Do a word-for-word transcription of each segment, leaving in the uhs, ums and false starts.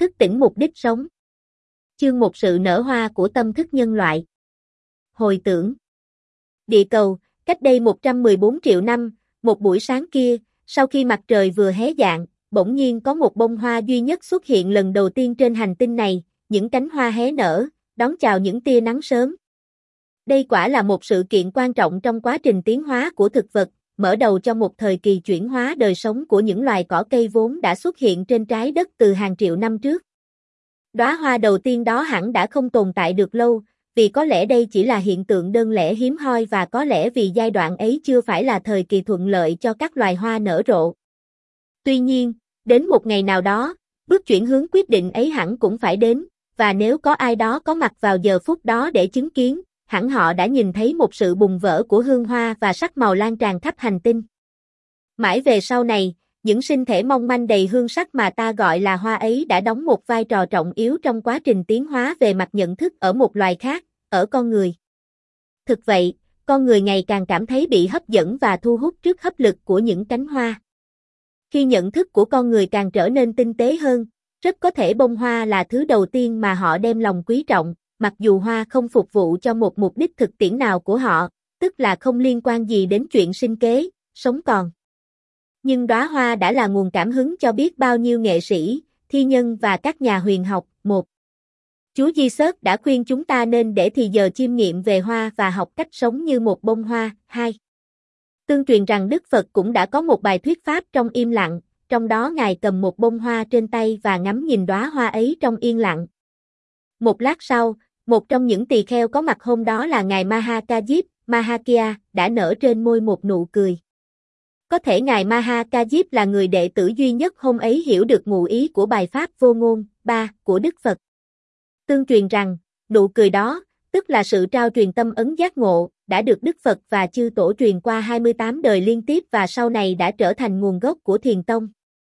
Thức tỉnh mục đích sống. Chương một sự nở hoa của tâm thức nhân loại. Hồi tưởng. Địa cầu, cách đây một trăm mười bốn triệu năm, một buổi sáng kia, sau khi mặt trời vừa hé dạng, bỗng nhiên có một bông hoa duy nhất xuất hiện lần đầu tiên trên hành tinh này, những cánh hoa hé nở, đón chào những tia nắng sớm. Đây quả là một sự kiện quan trọng trong quá trình tiến hóa của thực vật, mở đầu cho một thời kỳ chuyển hóa đời sống của những loài cỏ cây vốn đã xuất hiện trên trái đất từ hàng triệu năm trước. Đóa hoa đầu tiên đó hẳn đã không tồn tại được lâu, vì có lẽ đây chỉ là hiện tượng đơn lẻ hiếm hoi và có lẽ vì giai đoạn ấy chưa phải là thời kỳ thuận lợi cho các loài hoa nở rộ. Tuy nhiên, đến một ngày nào đó, bước chuyển hướng quyết định ấy hẳn cũng phải đến, và nếu có ai đó có mặt vào giờ phút đó để chứng kiến, hẳn họ đã nhìn thấy một sự bùng vỡ của hương hoa và sắc màu lan tràn khắp hành tinh. Mãi về sau này, những sinh thể mong manh đầy hương sắc mà ta gọi là hoa ấy đã đóng một vai trò trọng yếu trong quá trình tiến hóa về mặt nhận thức ở một loài khác, ở con người. Thực vậy, con người ngày càng cảm thấy bị hấp dẫn và thu hút trước hấp lực của những cánh hoa. Khi nhận thức của con người càng trở nên tinh tế hơn, rất có thể bông hoa là thứ đầu tiên mà họ đem lòng quý trọng, mặc dù hoa không phục vụ cho một mục đích thực tiễn nào của họ, tức là không liên quan gì đến chuyện sinh kế, sống còn. Nhưng đóa hoa đã là nguồn cảm hứng cho biết bao nhiêu nghệ sĩ, thi nhân và các nhà huyền học. Một. Chúa Jesus đã khuyên chúng ta nên để thì giờ chiêm nghiệm về hoa và học cách sống như một bông hoa. Hai. Tương truyền rằng Đức Phật cũng đã có một bài thuyết pháp trong im lặng, trong đó Ngài cầm một bông hoa trên tay và ngắm nhìn đóa hoa ấy trong yên lặng. Một lát sau, một trong những tỳ kheo có mặt hôm đó là Ngài Mahakajip, Mahakya, đã nở trên môi một nụ cười. Có thể Ngài Mahakajip là người đệ tử duy nhất hôm ấy hiểu được ngụ ý của bài pháp vô ngôn, ba, của Đức Phật. Tương truyền rằng, nụ cười đó, tức là sự trao truyền tâm ấn giác ngộ, đã được Đức Phật và chư tổ truyền qua hai mươi tám đời liên tiếp và sau này đã trở thành nguồn gốc của Thiền Tông.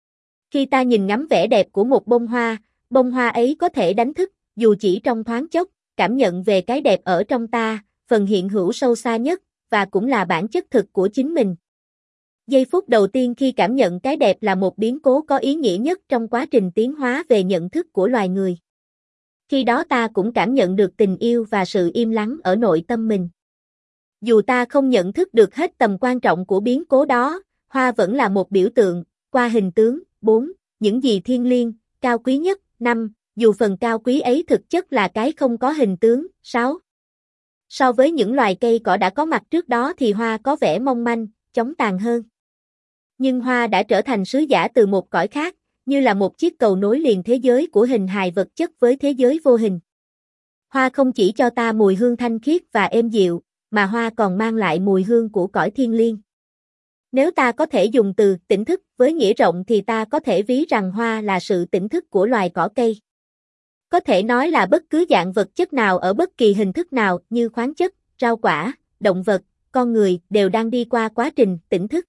Khi ta nhìn ngắm vẻ đẹp của một bông hoa, bông hoa ấy có thể đánh thức, dù chỉ trong thoáng chốc, cảm nhận về cái đẹp ở trong ta, phần hiện hữu sâu xa nhất, và cũng là bản chất thực của chính mình. Giây phút đầu tiên khi cảm nhận cái đẹp là một biến cố có ý nghĩa nhất trong quá trình tiến hóa về nhận thức của loài người. Khi đó ta cũng cảm nhận được tình yêu và sự im lắng ở nội tâm mình. Dù ta không nhận thức được hết tầm quan trọng của biến cố đó, hoa vẫn là một biểu tượng, qua hình tướng. Bốn. Những gì thiêng liêng, cao quý nhất. Năm. Dù phần cao quý ấy thực chất là cái không có hình tướng. Sáu. So với những loài cây cỏ đã có mặt trước đó thì hoa có vẻ mong manh, chóng tàn hơn. Nhưng hoa đã trở thành sứ giả từ một cõi khác, như là một chiếc cầu nối liền thế giới của hình hài vật chất với thế giới vô hình. Hoa không chỉ cho ta mùi hương thanh khiết và êm dịu, mà hoa còn mang lại mùi hương của cõi thiên liêng. Nếu ta có thể dùng từ tỉnh thức với nghĩa rộng thì ta có thể ví rằng hoa là sự tỉnh thức của loài cỏ cây. Có thể nói là bất cứ dạng vật chất nào ở bất kỳ hình thức nào như khoáng chất, rau quả, động vật, con người đều đang đi qua quá trình tỉnh thức.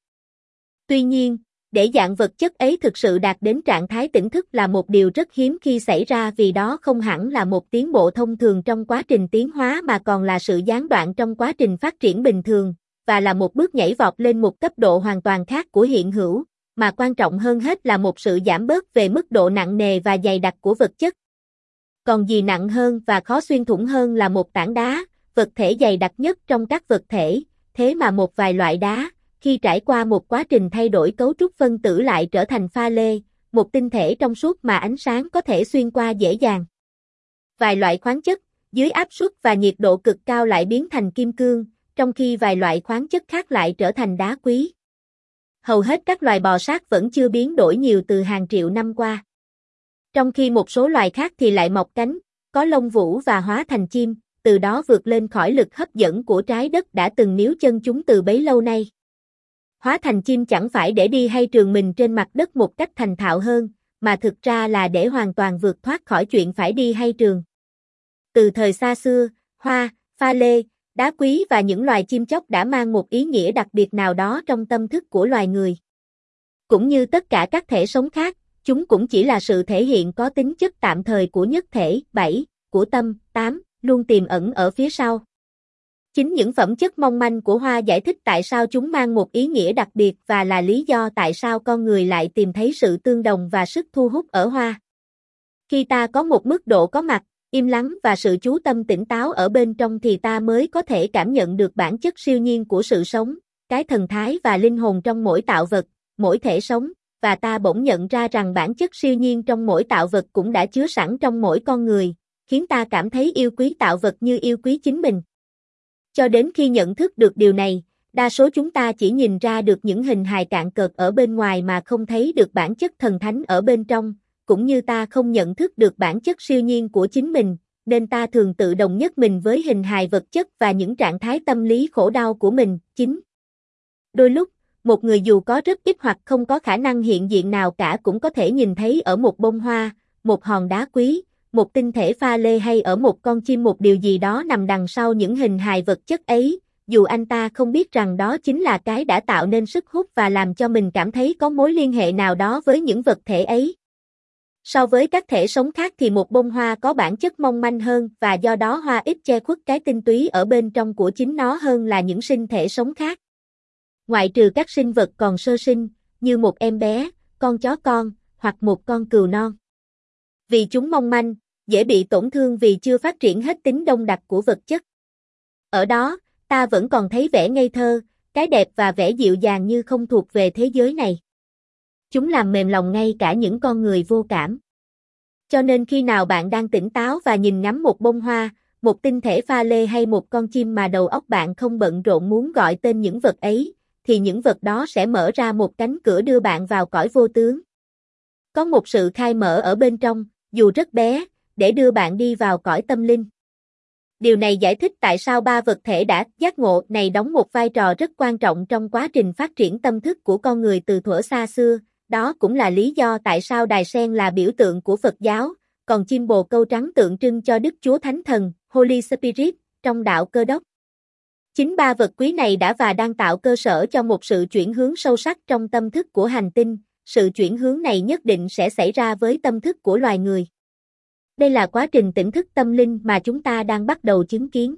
Tuy nhiên, để dạng vật chất ấy thực sự đạt đến trạng thái tỉnh thức là một điều rất hiếm khi xảy ra vì đó không hẳn là một tiến bộ thông thường trong quá trình tiến hóa mà còn là sự gián đoạn trong quá trình phát triển bình thường, và là một bước nhảy vọt lên một cấp độ hoàn toàn khác của hiện hữu, mà quan trọng hơn hết là một sự giảm bớt về mức độ nặng nề và dày đặc của vật chất. Còn gì nặng hơn và khó xuyên thủng hơn là một tảng đá, vật thể dày đặc nhất trong các vật thể, thế mà một vài loại đá, khi trải qua một quá trình thay đổi cấu trúc phân tử lại trở thành pha lê, một tinh thể trong suốt mà ánh sáng có thể xuyên qua dễ dàng. Vài loại khoáng chất, dưới áp suất và nhiệt độ cực cao lại biến thành kim cương, trong khi vài loại khoáng chất khác lại trở thành đá quý. Hầu hết các loài bò sát vẫn chưa biến đổi nhiều từ hàng triệu năm qua. Trong khi một số loài khác thì lại mọc cánh, có lông vũ và hóa thành chim, từ đó vượt lên khỏi lực hấp dẫn của trái đất đã từng níu chân chúng từ bấy lâu nay. Hóa thành chim chẳng phải để đi hay trường mình trên mặt đất một cách thành thạo hơn, mà thực ra là để hoàn toàn vượt thoát khỏi chuyện phải đi hay trường. Từ thời xa xưa, hoa, pha lê, đá quý và những loài chim chóc đã mang một ý nghĩa đặc biệt nào đó trong tâm thức của loài người. Cũng như tất cả các thể sống khác, chúng cũng chỉ là sự thể hiện có tính chất tạm thời của nhất thể. Bảy. Của tâm. Tám. Luôn tiềm ẩn ở phía sau. Chính những phẩm chất mong manh của hoa giải thích tại sao chúng mang một ý nghĩa đặc biệt và là lý do tại sao con người lại tìm thấy sự tương đồng và sức thu hút ở hoa. Khi ta có một mức độ có mặt, im lắng và sự chú tâm tỉnh táo ở bên trong thì ta mới có thể cảm nhận được bản chất siêu nhiên của sự sống, cái thần thái và linh hồn trong mỗi tạo vật, mỗi thể sống, và ta bỗng nhận ra rằng bản chất siêu nhiên trong mỗi tạo vật cũng đã chứa sẵn trong mỗi con người, khiến ta cảm thấy yêu quý tạo vật như yêu quý chính mình. Cho đến khi nhận thức được điều này, đa số chúng ta chỉ nhìn ra được những hình hài cạn cợt ở bên ngoài mà không thấy được bản chất thần thánh ở bên trong, cũng như ta không nhận thức được bản chất siêu nhiên của chính mình, nên ta thường tự đồng nhất mình với hình hài vật chất và những trạng thái tâm lý khổ đau của mình. Chính Đôi lúc, một người dù có rất ít hoặc không có khả năng hiện diện nào cả cũng có thể nhìn thấy ở một bông hoa, một hòn đá quý, một tinh thể pha lê hay ở một con chim một điều gì đó nằm đằng sau những hình hài vật chất ấy, dù anh ta không biết rằng đó chính là cái đã tạo nên sức hút và làm cho mình cảm thấy có mối liên hệ nào đó với những vật thể ấy. So với các thể sống khác thì một bông hoa có bản chất mong manh hơn và do đó hoa ít che khuất cái tinh túy ở bên trong của chính nó hơn là những sinh thể sống khác. Ngoại trừ các sinh vật còn sơ sinh, như một em bé, con chó con, hoặc một con cừu non. Vì chúng mong manh, dễ bị tổn thương vì chưa phát triển hết tính đông đặc của vật chất. Ở đó, ta vẫn còn thấy vẻ ngây thơ, cái đẹp và vẻ dịu dàng như không thuộc về thế giới này. Chúng làm mềm lòng ngay cả những con người vô cảm. Cho nên khi nào bạn đang tỉnh táo và nhìn ngắm một bông hoa, một tinh thể pha lê hay một con chim mà đầu óc bạn không bận rộn muốn gọi tên những vật ấy, thì những vật đó sẽ mở ra một cánh cửa đưa bạn vào cõi vô tướng. Có một sự khai mở ở bên trong, dù rất bé, để đưa bạn đi vào cõi tâm linh. Điều này giải thích tại sao ba vật thể đã giác ngộ này đóng một vai trò rất quan trọng trong quá trình phát triển tâm thức của con người từ thuở xa xưa. Đó cũng là lý do tại sao đài sen là biểu tượng của Phật giáo, còn chim bồ câu trắng tượng trưng cho Đức Chúa Thánh Thần, Holy Spirit, trong đạo Cơ đốc. Chính ba vật quý này đã và đang tạo cơ sở cho một sự chuyển hướng sâu sắc trong tâm thức của hành tinh, sự chuyển hướng này nhất định sẽ xảy ra với tâm thức của loài người. Đây là quá trình tỉnh thức tâm linh mà chúng ta đang bắt đầu chứng kiến.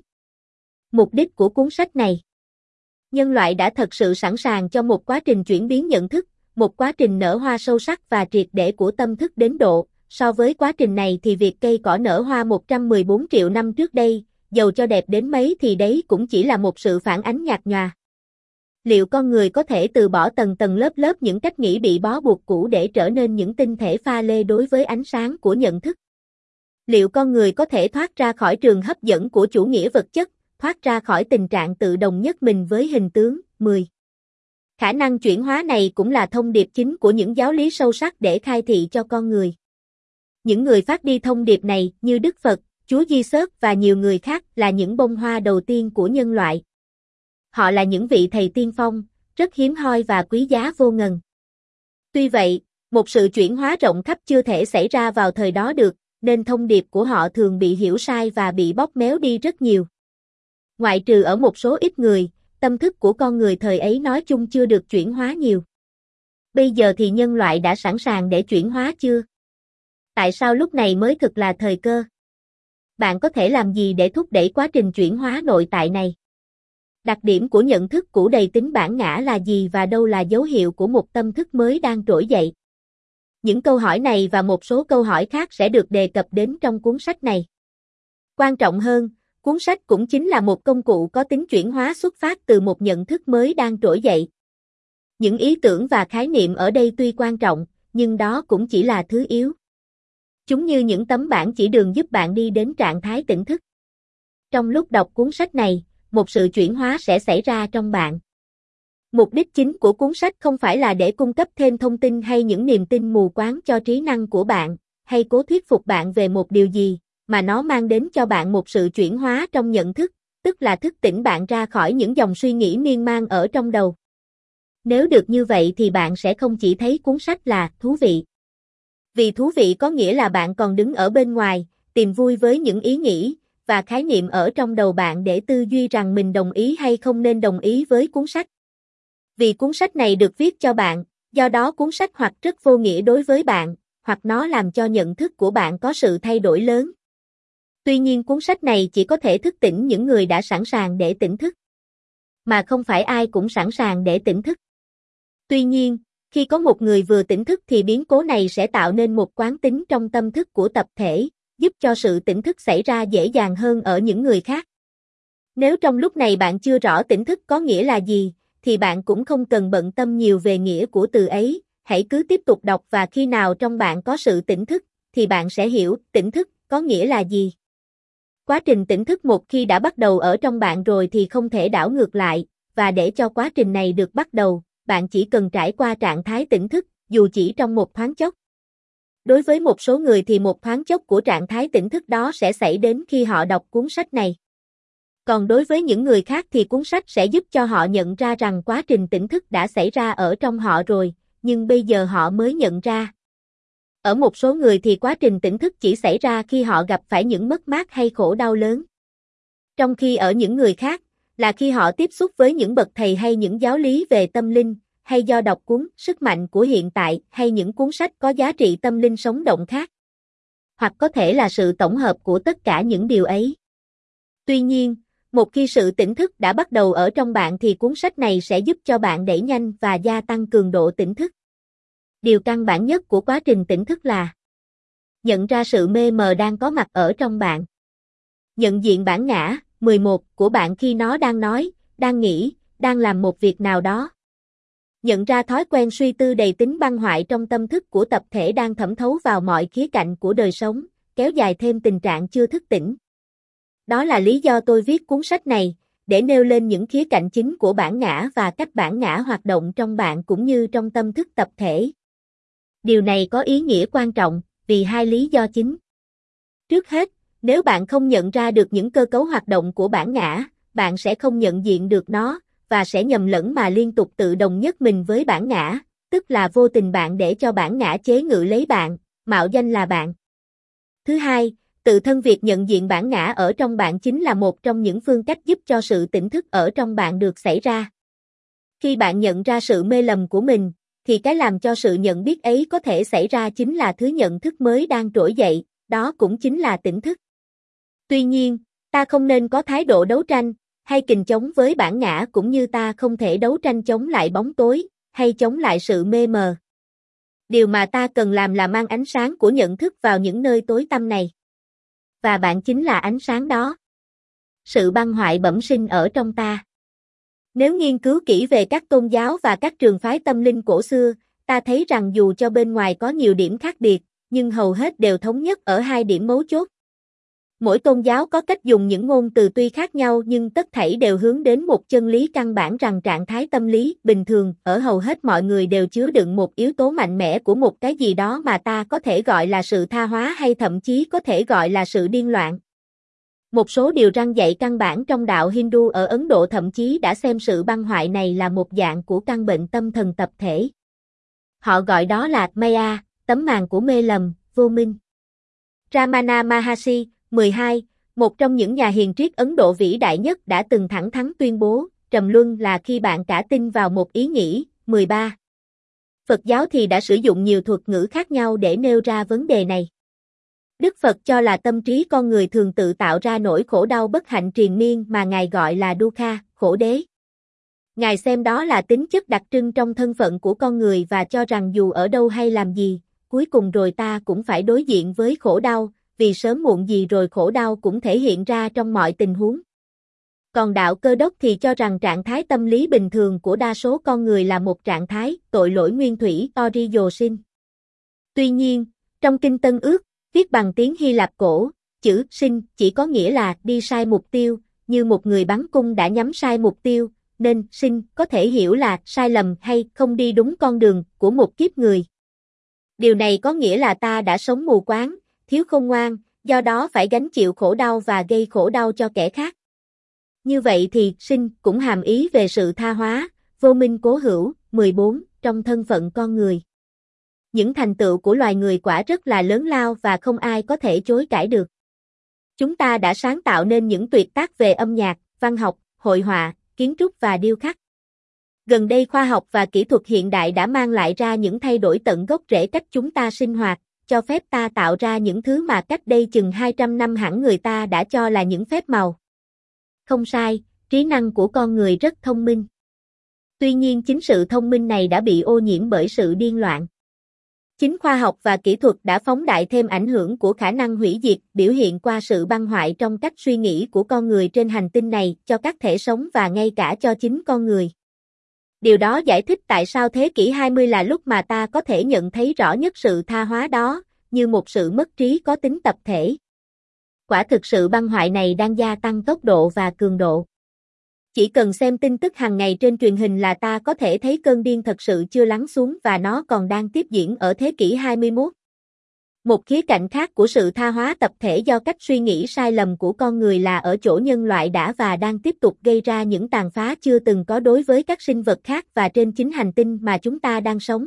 Mục đích của cuốn sách này. Nhân loại đã thật sự sẵn sàng cho một quá trình chuyển biến nhận thức, một quá trình nở hoa sâu sắc và triệt để của tâm thức đến độ, so với quá trình này thì việc cây cỏ nở hoa một trăm mười bốn triệu năm trước đây, dầu cho đẹp đến mấy thì đấy cũng chỉ là một sự phản ánh nhạt nhòa. Liệu con người có thể từ bỏ tầng tầng lớp lớp những cách nghĩ bị bó buộc cũ để trở nên những tinh thể pha lê đối với ánh sáng của nhận thức? Liệu con người có thể thoát ra khỏi trường hấp dẫn của chủ nghĩa vật chất, thoát ra khỏi tình trạng tự đồng nhất mình với hình tướng? mười. Khả năng chuyển hóa này cũng là thông điệp chính của những giáo lý sâu sắc để khai thị cho con người. Những người phát đi thông điệp này như Đức Phật, Chúa Giêsu và nhiều người khác là những bông hoa đầu tiên của nhân loại. Họ là những vị thầy tiên phong, rất hiếm hoi và quý giá vô ngần. Tuy vậy, một sự chuyển hóa rộng khắp chưa thể xảy ra vào thời đó được, nên thông điệp của họ thường bị hiểu sai và bị bóp méo đi rất nhiều. Ngoại trừ ở một số ít người, tâm thức của con người thời ấy nói chung chưa được chuyển hóa nhiều. Bây giờ thì nhân loại đã sẵn sàng để chuyển hóa chưa? Tại sao lúc này mới thực là thời cơ? Bạn có thể làm gì để thúc đẩy quá trình chuyển hóa nội tại này? Đặc điểm của nhận thức cũ đầy tính bản ngã là gì và đâu là dấu hiệu của một tâm thức mới đang trỗi dậy? Những câu hỏi này và một số câu hỏi khác sẽ được đề cập đến trong cuốn sách này. Quan trọng hơn, cuốn sách cũng chính là một công cụ có tính chuyển hóa xuất phát từ một nhận thức mới đang trỗi dậy. Những ý tưởng và khái niệm ở đây tuy quan trọng, nhưng đó cũng chỉ là thứ yếu. Chúng như những tấm bảng chỉ đường giúp bạn đi đến trạng thái tỉnh thức. Trong lúc đọc cuốn sách này, một sự chuyển hóa sẽ xảy ra trong bạn. Mục đích chính của cuốn sách không phải là để cung cấp thêm thông tin hay những niềm tin mù quáng cho trí năng của bạn, hay cố thuyết phục bạn về một điều gì, mà nó mang đến cho bạn một sự chuyển hóa trong nhận thức, tức là thức tỉnh bạn ra khỏi những dòng suy nghĩ miên man ở trong đầu. Nếu được như vậy thì bạn sẽ không chỉ thấy cuốn sách là thú vị. Vì thú vị có nghĩa là bạn còn đứng ở bên ngoài, tìm vui với những ý nghĩ và khái niệm ở trong đầu bạn để tư duy rằng mình đồng ý hay không nên đồng ý với cuốn sách. Vì cuốn sách này được viết cho bạn, do đó cuốn sách hoặc rất vô nghĩa đối với bạn, hoặc nó làm cho nhận thức của bạn có sự thay đổi lớn. Tuy nhiên cuốn sách này chỉ có thể thức tỉnh những người đã sẵn sàng để tỉnh thức, mà không phải ai cũng sẵn sàng để tỉnh thức. Tuy nhiên, Khi có một người vừa tỉnh thức thì biến cố này sẽ tạo nên một quán tính trong tâm thức của tập thể, giúp cho sự tỉnh thức xảy ra dễ dàng hơn ở những người khác. Nếu trong lúc này bạn chưa rõ tỉnh thức có nghĩa là gì, thì bạn cũng không cần bận tâm nhiều về nghĩa của từ ấy, hãy cứ tiếp tục đọc và khi nào trong bạn có sự tỉnh thức, thì bạn sẽ hiểu tỉnh thức có nghĩa là gì. Quá trình tỉnh thức một khi đã bắt đầu ở trong bạn rồi thì không thể đảo ngược lại, và để cho quá trình này được bắt đầu, bạn chỉ cần trải qua trạng thái tỉnh thức, dù chỉ trong một thoáng chốc. Đối với một số người thì một thoáng chốc của trạng thái tỉnh thức đó sẽ xảy đến khi họ đọc cuốn sách này. Còn đối với những người khác thì cuốn sách sẽ giúp cho họ nhận ra rằng quá trình tỉnh thức đã xảy ra ở trong họ rồi, nhưng bây giờ họ mới nhận ra. Ở một số người thì quá trình tỉnh thức chỉ xảy ra khi họ gặp phải những mất mát hay khổ đau lớn. Trong khi ở những người khác, là khi họ tiếp xúc với những bậc thầy hay những giáo lý về tâm linh, hay do đọc cuốn Sức mạnh của hiện tại hay những cuốn sách có giá trị tâm linh sống động khác. Hoặc có thể là sự tổng hợp của tất cả những điều ấy. Tuy nhiên, một khi sự tỉnh thức đã bắt đầu ở trong bạn thì cuốn sách này sẽ giúp cho bạn đẩy nhanh và gia tăng cường độ tỉnh thức. Điều căn bản nhất của quá trình tỉnh thức là nhận ra sự mê mờ đang có mặt ở trong bạn. Nhận diện bản ngã, mười một, của bạn khi nó đang nói, đang nghĩ, đang làm một việc nào đó. Nhận ra thói quen suy tư đầy tính băng hoại trong tâm thức của tập thể đang thẩm thấu vào mọi khía cạnh của đời sống, kéo dài thêm tình trạng chưa thức tỉnh. Đó là lý do tôi viết cuốn sách này, để nêu lên những khía cạnh chính của bản ngã và cách bản ngã hoạt động trong bạn cũng như trong tâm thức tập thể. Điều này có ý nghĩa quan trọng, vì hai lý do chính. Trước hết, nếu bạn không nhận ra được những cơ cấu hoạt động của bản ngã, bạn sẽ không nhận diện được nó, và sẽ nhầm lẫn mà liên tục tự đồng nhất mình với bản ngã, tức là vô tình bạn để cho bản ngã chế ngự lấy bạn, mạo danh là bạn. Thứ hai, tự thân việc nhận diện bản ngã ở trong bạn chính là một trong những phương cách giúp cho sự tỉnh thức ở trong bạn được xảy ra. Khi bạn nhận ra sự mê lầm của mình, thì cái làm cho sự nhận biết ấy có thể xảy ra chính là thứ nhận thức mới đang trỗi dậy, đó cũng chính là tỉnh thức. Tuy nhiên, ta không nên có thái độ đấu tranh, hay kình chống với bản ngã cũng như ta không thể đấu tranh chống lại bóng tối, hay chống lại sự mê mờ. Điều mà ta cần làm là mang ánh sáng của nhận thức vào những nơi tối tăm này. Và bạn chính là ánh sáng đó. Sự băng hoại bẩm sinh ở trong ta. Nếu nghiên cứu kỹ về các tôn giáo và các trường phái tâm linh cổ xưa, ta thấy rằng dù cho bên ngoài có nhiều điểm khác biệt, nhưng hầu hết đều thống nhất ở hai điểm mấu chốt. Mỗi tôn giáo có cách dùng những ngôn từ tuy khác nhau nhưng tất thảy đều hướng đến một chân lý căn bản rằng trạng thái tâm lý bình thường ở hầu hết mọi người đều chứa đựng một yếu tố mạnh mẽ của một cái gì đó mà ta có thể gọi là sự tha hóa hay thậm chí có thể gọi là sự điên loạn. Một số điều răn dạy căn bản trong đạo Hindu ở Ấn Độ thậm chí đã xem sự băng hoại này là một dạng của căn bệnh tâm thần tập thể. Họ gọi đó là Maya, tấm màn của mê lầm, vô minh. Ramana Maharshi, mười hai, một trong những nhà hiền triết Ấn Độ vĩ đại nhất đã từng thẳng thắn tuyên bố, trầm luân là khi bạn cả tin vào một ý nghĩ, mười ba. Phật giáo thì đã sử dụng nhiều thuật ngữ khác nhau để nêu ra vấn đề này. Đức Phật cho là tâm trí con người thường tự tạo ra nỗi khổ đau bất hạnh triền miên mà Ngài gọi là dukkha, khổ đế. Ngài xem đó là tính chất đặc trưng trong thân phận của con người và cho rằng dù ở đâu hay làm gì, cuối cùng rồi ta cũng phải đối diện với khổ đau, vì sớm muộn gì rồi khổ đau cũng thể hiện ra trong mọi tình huống. Còn đạo Cơ Đốc thì cho rằng trạng thái tâm lý bình thường của đa số con người là một trạng thái tội lỗi nguyên thủy oriyosin. Tuy nhiên, trong Kinh Tân Ước, viết bằng tiếng Hy Lạp cổ, chữ sin chỉ có nghĩa là đi sai mục tiêu, như một người bắn cung đã nhắm sai mục tiêu, nên sin có thể hiểu là sai lầm hay không đi đúng con đường của một kiếp người. Điều này có nghĩa là ta đã sống mù quáng, thiếu khôn ngoan, do đó phải gánh chịu khổ đau và gây khổ đau cho kẻ khác. Như vậy thì sin cũng hàm ý về sự tha hóa, vô minh cố hữu, mười bốn, trong thân phận con người. Những thành tựu của loài người quả rất là lớn lao và không ai có thể chối cãi được. Chúng ta đã sáng tạo nên những tuyệt tác về âm nhạc, văn học, hội họa, kiến trúc và điêu khắc. Gần đây khoa học và kỹ thuật hiện đại đã mang lại ra những thay đổi tận gốc rễ cách chúng ta sinh hoạt, cho phép ta tạo ra những thứ mà cách đây chừng hai trăm năm hẳn người ta đã cho là những phép màu. Không sai, trí năng của con người rất thông minh. Tuy nhiên chính sự thông minh này đã bị ô nhiễm bởi sự điên loạn. Chính khoa học và kỹ thuật đã phóng đại thêm ảnh hưởng của khả năng hủy diệt, biểu hiện qua sự băng hoại trong cách suy nghĩ của con người trên hành tinh này, cho các thể sống và ngay cả cho chính con người. Điều đó giải thích tại sao thế kỷ hai mươi là lúc mà ta có thể nhận thấy rõ nhất sự tha hóa đó, như một sự mất trí có tính tập thể. Quả thực sự băng hoại này đang gia tăng tốc độ và cường độ. Chỉ cần xem tin tức hàng ngày trên truyền hình là ta có thể thấy cơn điên thật sự chưa lắng xuống và nó còn đang tiếp diễn ở thế kỷ hai mươi mốt. Một khía cạnh khác của sự tha hóa tập thể do cách suy nghĩ sai lầm của con người là ở chỗ nhân loại đã và đang tiếp tục gây ra những tàn phá chưa từng có đối với các sinh vật khác và trên chính hành tinh mà chúng ta đang sống.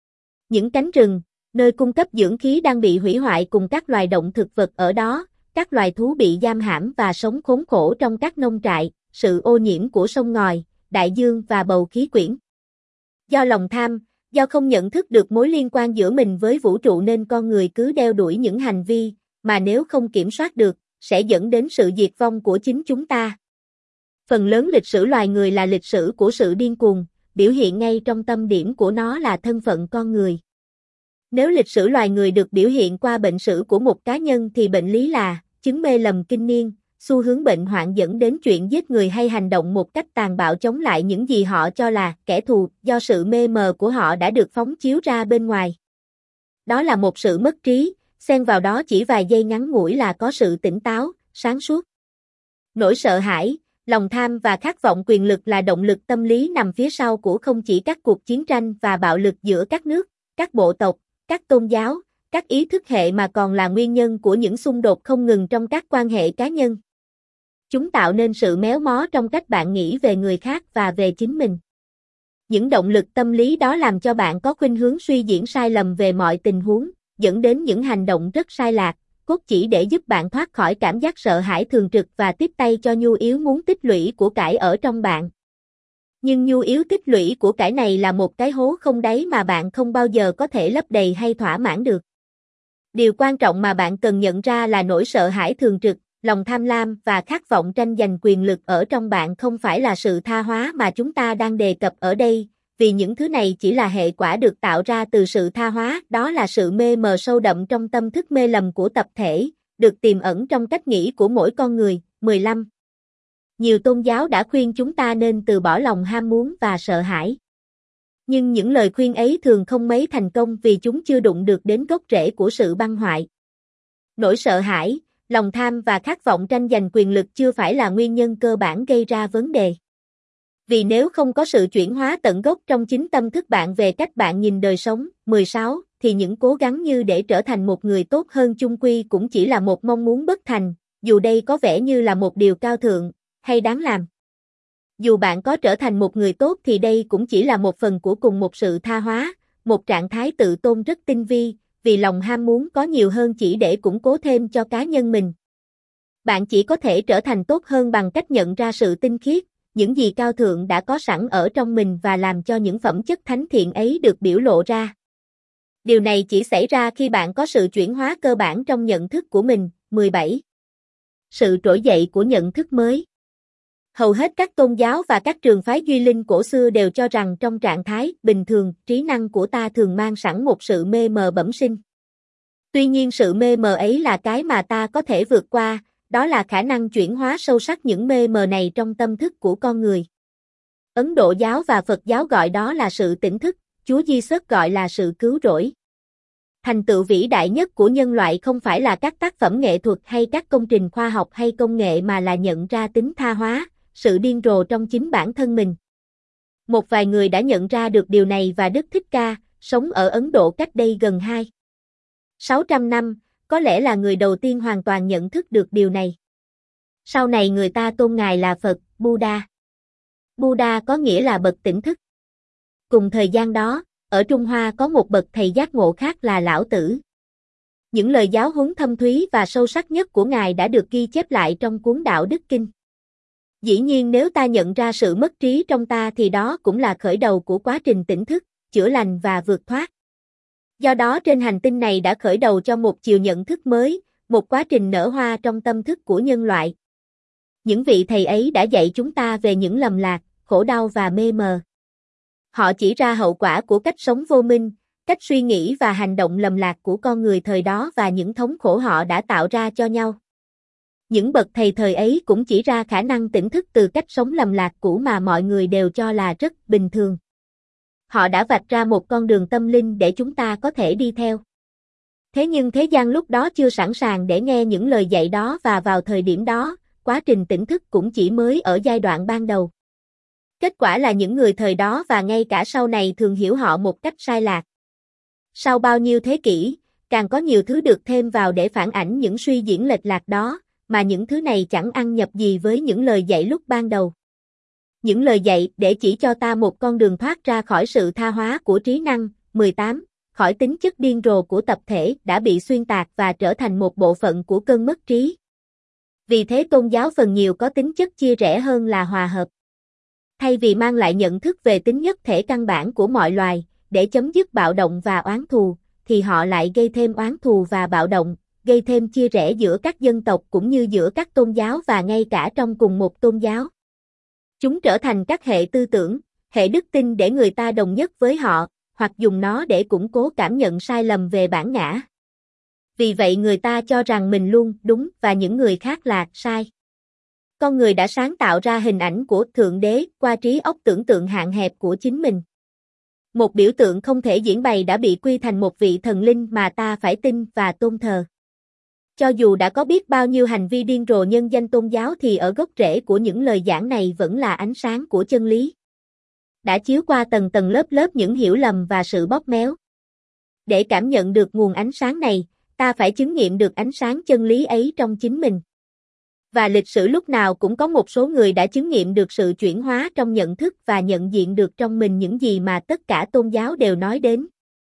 Những cánh rừng, nơi cung cấp dưỡng khí đang bị hủy hoại cùng các loài động thực vật ở đó, các loài thú bị giam hãm và sống khốn khổ trong các nông trại, sự ô nhiễm của sông ngòi, đại dương và bầu khí quyển. Do lòng tham, do không nhận thức được mối liên quan giữa mình với vũ trụ nên con người cứ đeo đuổi những hành vi mà nếu không kiểm soát được, sẽ dẫn đến sự diệt vong của chính chúng ta. Phần lớn lịch sử loài người là lịch sử của sự điên cuồng, biểu hiện ngay trong tâm điểm của nó là thân phận con người. Nếu lịch sử loài người được biểu hiện qua bệnh sử của một cá nhân thì bệnh lý là chứng mê lầm kinh niên, xu hướng bệnh hoạn dẫn đến chuyện giết người hay hành động một cách tàn bạo chống lại những gì họ cho là kẻ thù do sự mê mờ của họ đã được phóng chiếu ra bên ngoài. Đó là một sự mất trí, xen vào đó chỉ vài giây ngắn ngủi là có sự tỉnh táo, sáng suốt. Nỗi sợ hãi, lòng tham và khát vọng quyền lực là động lực tâm lý nằm phía sau của không chỉ các cuộc chiến tranh và bạo lực giữa các nước, các bộ tộc, các tôn giáo, các ý thức hệ mà còn là nguyên nhân của những xung đột không ngừng trong các quan hệ cá nhân. Chúng tạo nên sự méo mó trong cách bạn nghĩ về người khác và về chính mình. Những động lực tâm lý đó làm cho bạn có khuynh hướng suy diễn sai lầm về mọi tình huống, dẫn đến những hành động rất sai lạc, cốt chỉ để giúp bạn thoát khỏi cảm giác sợ hãi thường trực và tiếp tay cho nhu yếu muốn tích lũy của cải ở trong bạn. Nhưng nhu yếu tích lũy của cải này là một cái hố không đáy mà bạn không bao giờ có thể lấp đầy hay thỏa mãn được. Điều quan trọng mà bạn cần nhận ra là nỗi sợ hãi thường trực, lòng tham lam và khát vọng tranh giành quyền lực ở trong bạn không phải là sự tha hóa mà chúng ta đang đề cập ở đây, vì những thứ này chỉ là hệ quả được tạo ra từ sự tha hóa, đó là sự mê mờ sâu đậm trong tâm thức mê lầm của tập thể, được tiềm ẩn trong cách nghĩ của mỗi con người. mười lăm. Nhiều tôn giáo đã khuyên chúng ta nên từ bỏ lòng ham muốn và sợ hãi. Nhưng những lời khuyên ấy thường không mấy thành công vì chúng chưa đụng được đến gốc rễ của sự băng hoại. Nỗi sợ hãi, lòng tham và khát vọng tranh giành quyền lực chưa phải là nguyên nhân cơ bản gây ra vấn đề. Vì nếu không có sự chuyển hóa tận gốc trong chính tâm thức bạn về cách bạn nhìn đời sống, mười sáu, thì những cố gắng như để trở thành một người tốt hơn chung quy cũng chỉ là một mong muốn bất thành, dù đây có vẻ như là một điều cao thượng, hay đáng làm. Dù bạn có trở thành một người tốt thì đây cũng chỉ là một phần của cùng một sự tha hóa, một trạng thái tự tôn rất tinh vi, vì lòng ham muốn có nhiều hơn chỉ để củng cố thêm cho cá nhân mình. Bạn chỉ có thể trở thành tốt hơn bằng cách nhận ra sự tinh khiết, những gì cao thượng đã có sẵn ở trong mình và làm cho những phẩm chất thánh thiện ấy được biểu lộ ra. Điều này chỉ xảy ra khi bạn có sự chuyển hóa cơ bản trong nhận thức của mình. mười bảy. Sự trỗi dậy của nhận thức mới. Hầu hết các tôn giáo và các trường phái duy linh cổ xưa đều cho rằng trong trạng thái bình thường, trí năng của ta thường mang sẵn một sự mê mờ bẩm sinh. Tuy nhiên sự mê mờ ấy là cái mà ta có thể vượt qua, đó là khả năng chuyển hóa sâu sắc những mê mờ này trong tâm thức của con người. Ấn Độ giáo và Phật giáo gọi đó là sự tỉnh thức, Chúa Giêsu gọi là sự cứu rỗi. Thành tựu vĩ đại nhất của nhân loại không phải là các tác phẩm nghệ thuật hay các công trình khoa học hay công nghệ mà là nhận ra tính tha hóa, sự điên rồ trong chính bản thân mình. Một vài người đã nhận ra được điều này và Đức Thích Ca, sống ở Ấn Độ cách đây gần hai nghìn sáu trăm năm, có lẽ là người đầu tiên hoàn toàn nhận thức được điều này. Sau này người ta tôn Ngài là Phật, Buddha. Buddha có nghĩa là bậc tỉnh thức. Cùng thời gian đó, ở Trung Hoa có một bậc thầy giác ngộ khác là Lão Tử. Những lời giáo huấn thâm thúy và sâu sắc nhất của Ngài đã được ghi chép lại trong cuốn Đạo Đức Kinh. Dĩ nhiên nếu ta nhận ra sự mất trí trong ta thì đó cũng là khởi đầu của quá trình tỉnh thức, chữa lành và vượt thoát. Do đó trên hành tinh này đã khởi đầu cho một chiều nhận thức mới, một quá trình nở hoa trong tâm thức của nhân loại. Những vị thầy ấy đã dạy chúng ta về những lầm lạc, khổ đau và mê mờ. Họ chỉ ra hậu quả của cách sống vô minh, cách suy nghĩ và hành động lầm lạc của con người thời đó và những thống khổ họ đã tạo ra cho nhau. Những bậc thầy thời ấy cũng chỉ ra khả năng tỉnh thức từ cách sống lầm lạc cũ mà mọi người đều cho là rất bình thường. Họ đã vạch ra một con đường tâm linh để chúng ta có thể đi theo. Thế nhưng thế gian lúc đó chưa sẵn sàng để nghe những lời dạy đó và vào thời điểm đó, quá trình tỉnh thức cũng chỉ mới ở giai đoạn ban đầu. Kết quả là những người thời đó và ngay cả sau này thường hiểu họ một cách sai lạc. Sau bao nhiêu thế kỷ, càng có nhiều thứ được thêm vào để phản ảnh những suy diễn lệch lạc đó, mà những thứ này chẳng ăn nhập gì với những lời dạy lúc ban đầu. Những lời dạy để chỉ cho ta một con đường thoát ra khỏi sự tha hóa của trí năng, mười tám, khỏi tính chất điên rồ của tập thể đã bị xuyên tạc và trở thành một bộ phận của cơn mất trí. Vì thế tôn giáo phần nhiều có tính chất chia rẽ hơn là hòa hợp. Thay vì mang lại nhận thức về tính nhất thể căn bản của mọi loài, để chấm dứt bạo động và oán thù, thì họ lại gây thêm oán thù và bạo động, gây thêm chia rẽ giữa các dân tộc cũng như giữa các tôn giáo và ngay cả trong cùng một tôn giáo. Chúng trở thành các hệ tư tưởng, hệ đức tin để người ta đồng nhất với họ, hoặc dùng nó để củng cố cảm nhận sai lầm về bản ngã. Vì vậy người ta cho rằng mình luôn đúng và những người khác là sai. Con người đã sáng tạo ra hình ảnh của Thượng Đế qua trí óc tưởng tượng hạn hẹp của chính mình. Một biểu tượng không thể diễn bày đã bị quy thành một vị thần linh mà ta phải tin và tôn thờ. Cho dù đã có biết bao nhiêu hành vi điên rồ nhân danh tôn giáo thì ở gốc rễ của những lời giảng này vẫn là ánh sáng của chân lý. Đã chiếu qua tầng tầng lớp lớp những hiểu lầm và sự bóp méo. Để cảm nhận được nguồn ánh sáng này, ta phải chứng nghiệm được ánh sáng chân lý ấy trong chính mình. Và lịch sử lúc nào cũng có một số người đã chứng nghiệm được sự chuyển hóa trong nhận thức và nhận diện được trong mình những gì mà tất cả tôn giáo đều nói đến.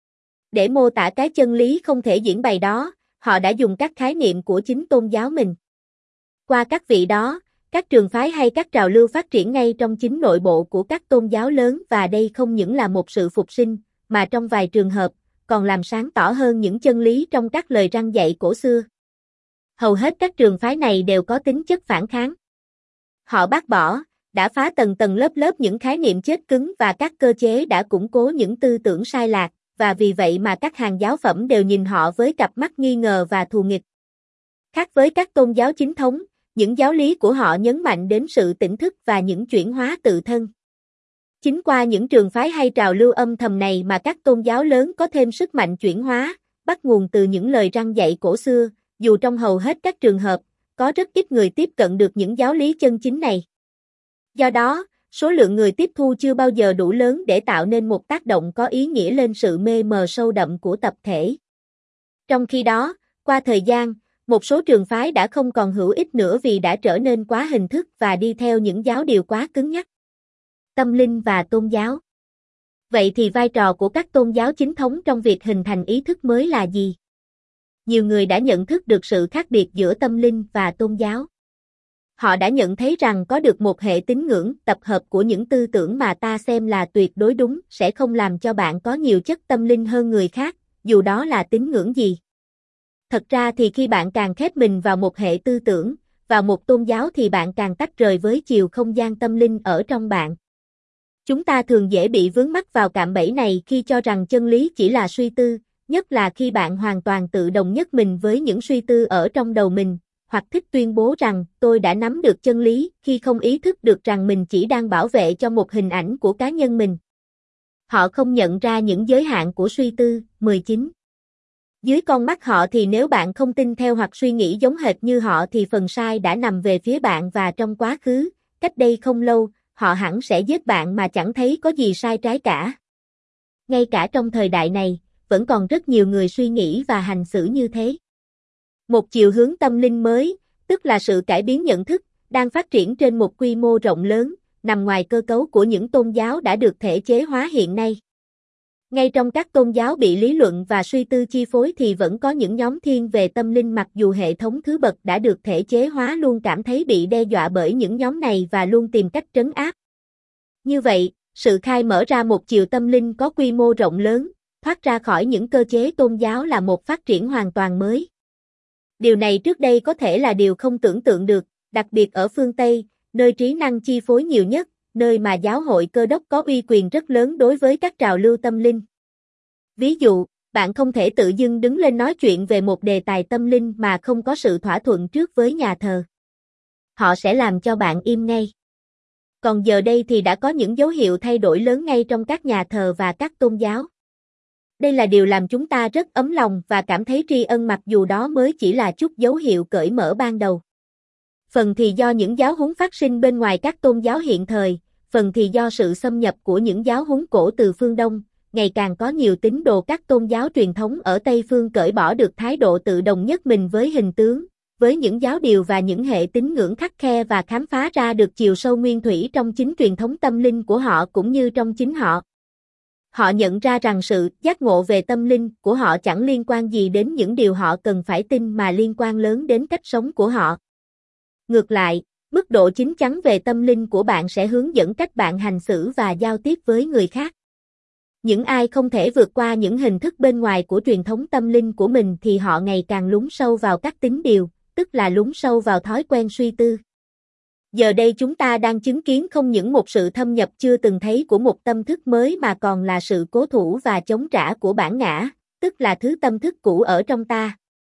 Để mô tả cái chân lý không thể diễn bày đó, họ đã dùng các khái niệm của chính tôn giáo mình. Qua các vị đó, các trường phái hay các trào lưu phát triển ngay trong chính nội bộ của các tôn giáo lớn và đây không những là một sự phục sinh, mà trong vài trường hợp, còn làm sáng tỏ hơn những chân lý trong các lời răn dạy cổ xưa. Hầu hết các trường phái này đều có tính chất phản kháng. Họ bác bỏ, đã phá tầng tầng lớp lớp những khái niệm chết cứng và các cơ chế đã củng cố những tư tưởng sai lạc, và vì vậy mà các hàng giáo phẩm đều nhìn họ với cặp mắt nghi ngờ và thù nghịch. Khác với các tôn giáo chính thống, những giáo lý của họ nhấn mạnh đến sự tỉnh thức và những chuyển hóa tự thân. Chính qua những trường phái hay trào lưu âm thầm này mà các tôn giáo lớn có thêm sức mạnh chuyển hóa, bắt nguồn từ những lời răn dạy cổ xưa, dù trong hầu hết các trường hợp, có rất ít người tiếp cận được những giáo lý chân chính này. Do đó, số lượng người tiếp thu chưa bao giờ đủ lớn để tạo nên một tác động có ý nghĩa lên sự mê mờ sâu đậm của tập thể. Trong khi đó, qua thời gian, một số trường phái đã không còn hữu ích nữa vì đã trở nên quá hình thức và đi theo những giáo điều quá cứng nhắc. Tâm linh và tôn giáo. Vậy thì vai trò của các tôn giáo chính thống trong việc hình thành ý thức mới là gì? Nhiều người đã nhận thức được sự khác biệt giữa tâm linh và tôn giáo. Họ đã nhận thấy rằng có được một hệ tín ngưỡng, tập hợp của những tư tưởng mà ta xem là tuyệt đối đúng sẽ không làm cho bạn có nhiều chất tâm linh hơn người khác, dù đó là tín ngưỡng gì. Thật ra thì khi bạn càng khép mình vào một hệ tư tưởng, vào một tôn giáo thì bạn càng tách rời với chiều không gian tâm linh ở trong bạn. Chúng ta thường dễ bị vướng mắc vào cạm bẫy này khi cho rằng chân lý chỉ là suy tư, nhất là khi bạn hoàn toàn tự đồng nhất mình với những suy tư ở trong đầu mình, hoặc thích tuyên bố rằng tôi đã nắm được chân lý khi không ý thức được rằng mình chỉ đang bảo vệ cho một hình ảnh của cá nhân mình. Họ không nhận ra những giới hạn của suy tư. mười chín. Dưới con mắt họ thì nếu bạn không tin theo hoặc suy nghĩ giống hệt như họ thì phần sai đã nằm về phía bạn và trong quá khứ, cách đây không lâu, họ hẳn sẽ giết bạn mà chẳng thấy có gì sai trái cả. Ngay cả trong thời đại này, vẫn còn rất nhiều người suy nghĩ và hành xử như thế. Một chiều hướng tâm linh mới, tức là sự cải biến nhận thức, đang phát triển trên một quy mô rộng lớn, nằm ngoài cơ cấu của những tôn giáo đã được thể chế hóa hiện nay. Ngay trong các tôn giáo bị lý luận và suy tư chi phối thì vẫn có những nhóm thiên về tâm linh mặc dù hệ thống thứ bậc đã được thể chế hóa luôn cảm thấy bị đe dọa bởi những nhóm này và luôn tìm cách trấn áp. Như vậy, sự khai mở ra một chiều tâm linh có quy mô rộng lớn, thoát ra khỏi những cơ chế tôn giáo là một phát triển hoàn toàn mới. Điều này trước đây có thể là điều không tưởng tượng được, đặc biệt ở phương Tây, nơi trí năng chi phối nhiều nhất, nơi mà giáo hội Cơ đốc có uy quyền rất lớn đối với các trào lưu tâm linh. Ví dụ, bạn không thể tự dưng đứng lên nói chuyện về một đề tài tâm linh mà không có sự thỏa thuận trước với nhà thờ. Họ sẽ làm cho bạn im ngay. Còn giờ đây thì đã có những dấu hiệu thay đổi lớn ngay trong các nhà thờ và các tôn giáo. Đây là điều làm chúng ta rất ấm lòng và cảm thấy tri ân, mặc dù đó mới chỉ là chút dấu hiệu cởi mở ban đầu. Phần thì do những giáo huấn phát sinh bên ngoài các tôn giáo hiện thời, phần thì do sự xâm nhập của những giáo huấn cổ từ phương Đông. Ngày càng có nhiều tín đồ các tôn giáo truyền thống ở Tây phương cởi bỏ được thái độ tự đồng nhất mình với hình tướng, với những giáo điều và những hệ tín ngưỡng khắt khe, và khám phá ra được chiều sâu nguyên thủy trong chính truyền thống tâm linh của họ cũng như trong chính họ. Họ nhận ra rằng sự giác ngộ về tâm linh của họ chẳng liên quan gì đến những điều họ cần phải tin mà liên quan lớn đến cách sống của họ. Ngược lại, mức độ chín chắn về tâm linh của bạn sẽ hướng dẫn cách bạn hành xử và giao tiếp với người khác. Những ai không thể vượt qua những hình thức bên ngoài của truyền thống tâm linh của mình thì họ ngày càng lún sâu vào các tín điều, tức là lún sâu vào thói quen suy tư. Giờ đây chúng ta đang chứng kiến không những một sự thâm nhập chưa từng thấy của một tâm thức mới mà còn là sự cố thủ và chống trả của bản ngã, tức là thứ tâm thức cũ ở trong ta.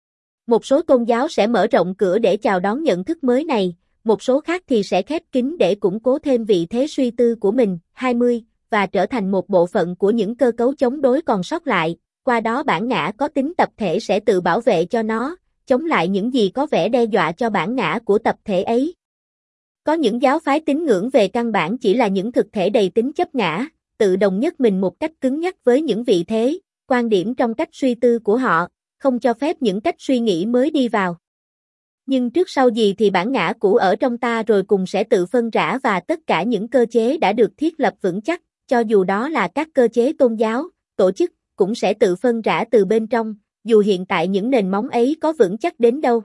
Một số tôn giáo sẽ mở rộng cửa để chào đón nhận thức mới này, một số khác thì sẽ khép kín để củng cố thêm vị thế suy tư của mình. hai mươi và trở thành một bộ phận của những cơ cấu chống đối còn sót lại, qua đó bản ngã có tính tập thể sẽ tự bảo vệ cho nó, chống lại những gì có vẻ đe dọa cho bản ngã của tập thể ấy. Có những giáo phái tín ngưỡng về căn bản chỉ là những thực thể đầy tính chấp ngã, tự đồng nhất mình một cách cứng nhắc với những vị thế, quan điểm trong cách suy tư của họ, không cho phép những cách suy nghĩ mới đi vào. Nhưng trước sau gì thì bản ngã cũ ở trong ta rồi cùng sẽ tự phân rã, và tất cả những cơ chế đã được thiết lập vững chắc, cho dù đó là các cơ chế tôn giáo, tổ chức, cũng sẽ tự phân rã từ bên trong, dù hiện tại những nền móng ấy có vững chắc đến đâu.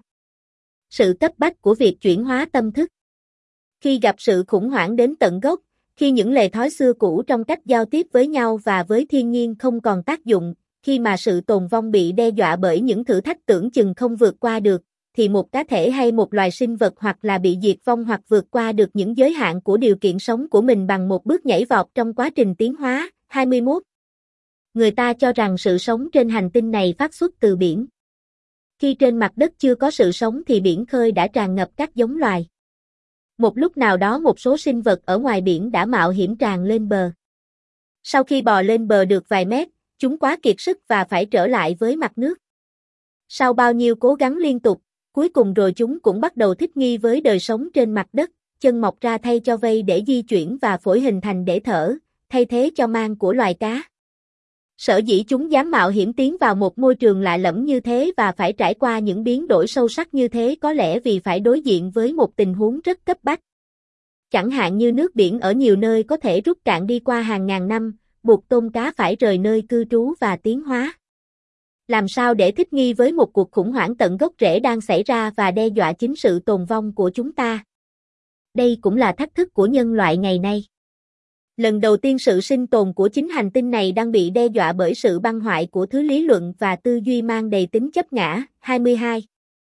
Sự cấp bách của việc chuyển hóa tâm thức. Khi gặp sự khủng hoảng đến tận gốc, khi những lề thói xưa cũ trong cách giao tiếp với nhau và với thiên nhiên không còn tác dụng, khi mà sự tồn vong bị đe dọa bởi những thử thách tưởng chừng không vượt qua được, thì một cá thể hay một loài sinh vật hoặc là bị diệt vong hoặc vượt qua được những giới hạn của điều kiện sống của mình bằng một bước nhảy vọt trong quá trình tiến hóa. hai mươi mốt. Người ta cho rằng sự sống trên hành tinh này phát xuất từ biển. Khi trên mặt đất chưa có sự sống thì biển khơi đã tràn ngập các giống loài. Một lúc nào đó một số sinh vật ở ngoài biển đã mạo hiểm tràn lên bờ. Sau khi bò lên bờ được vài mét, chúng quá kiệt sức và phải trở lại với mặt nước. Sau bao nhiêu cố gắng liên tục, cuối cùng rồi chúng cũng bắt đầu thích nghi với đời sống trên mặt đất, chân mọc ra thay cho vây để di chuyển và phổi hình thành để thở, thay thế cho mang của loài cá. Sở dĩ chúng dám mạo hiểm tiến vào một môi trường lạ lẫm như thế và phải trải qua những biến đổi sâu sắc như thế có lẽ vì phải đối diện với một tình huống rất cấp bách. Chẳng hạn như nước biển ở nhiều nơi có thể rút cạn đi qua hàng ngàn năm, buộc tôm cá phải rời nơi cư trú và tiến hóa. Làm sao để thích nghi với một cuộc khủng hoảng tận gốc rễ đang xảy ra và đe dọa chính sự tồn vong của chúng ta? Đây cũng là thách thức của nhân loại ngày nay. Lần đầu tiên sự sinh tồn của chính hành tinh này đang bị đe dọa bởi sự băng hoại của thứ lý luận và tư duy mang đầy tính chấp ngã. hai mươi hai.